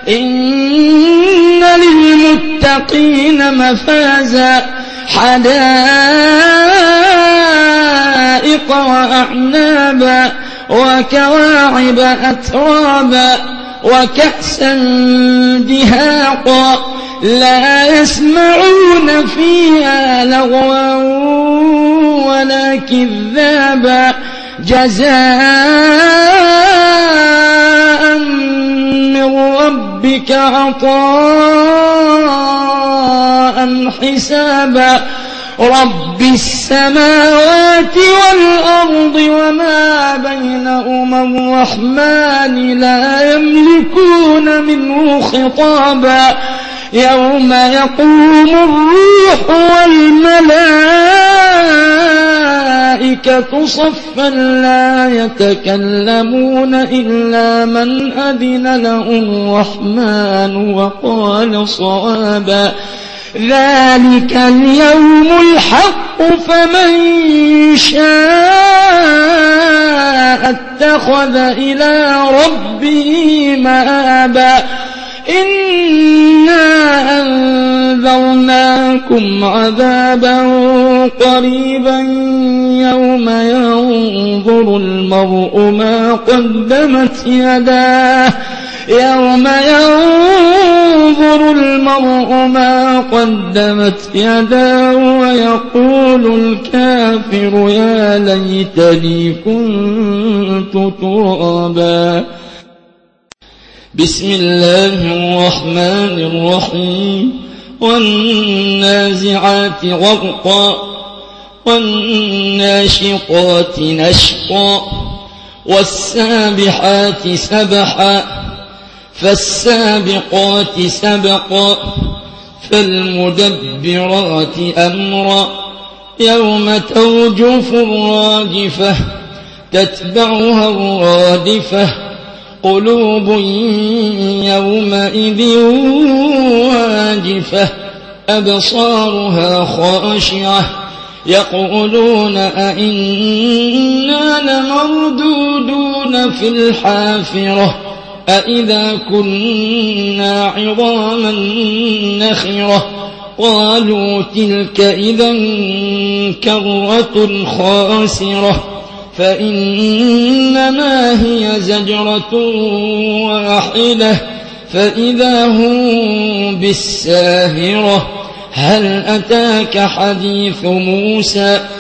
إن للمتقين مفازا حدائق وأعنابا وكواعب أترابا وكأسا دهاقا لا يسمعون فيها لغوا ولا كذابا جزاء من ربك عطاء حسابا رب السماوات والأرض وما بينهما الرحمن لا يملكون منه خطابا يوم يقوم الروح والملائكة صفا لا يتكلمون إلا من أذن له الرحمن وقال صوابا ذلك اليوم الحق فمن شاء اتخذ إلى ربه مآبا إنا أنذرناكم عذابا قريبا يوم ينظر المرء ما قدمت يداه ويقول الكافر يا ليتني كنت ترابا بسم الله الرحمن الرحيم والنازعات غرقا والناشطات نشطا والسابحات سبحا فالسابقات سبقا فالمدبرات أمرا يوم ترجف الراجفة تتبعها الرادفة قلوب يومئذ واجفة أبصارها خاشعة يقولون أئنا لمردودون في الحافرة أئذا كنا عظاما نخرة قالوا تلك إذا كرة خاسرة فإنما هي زجرة واحدة فإذا هم بالساهرة هل أتاك حديث موسى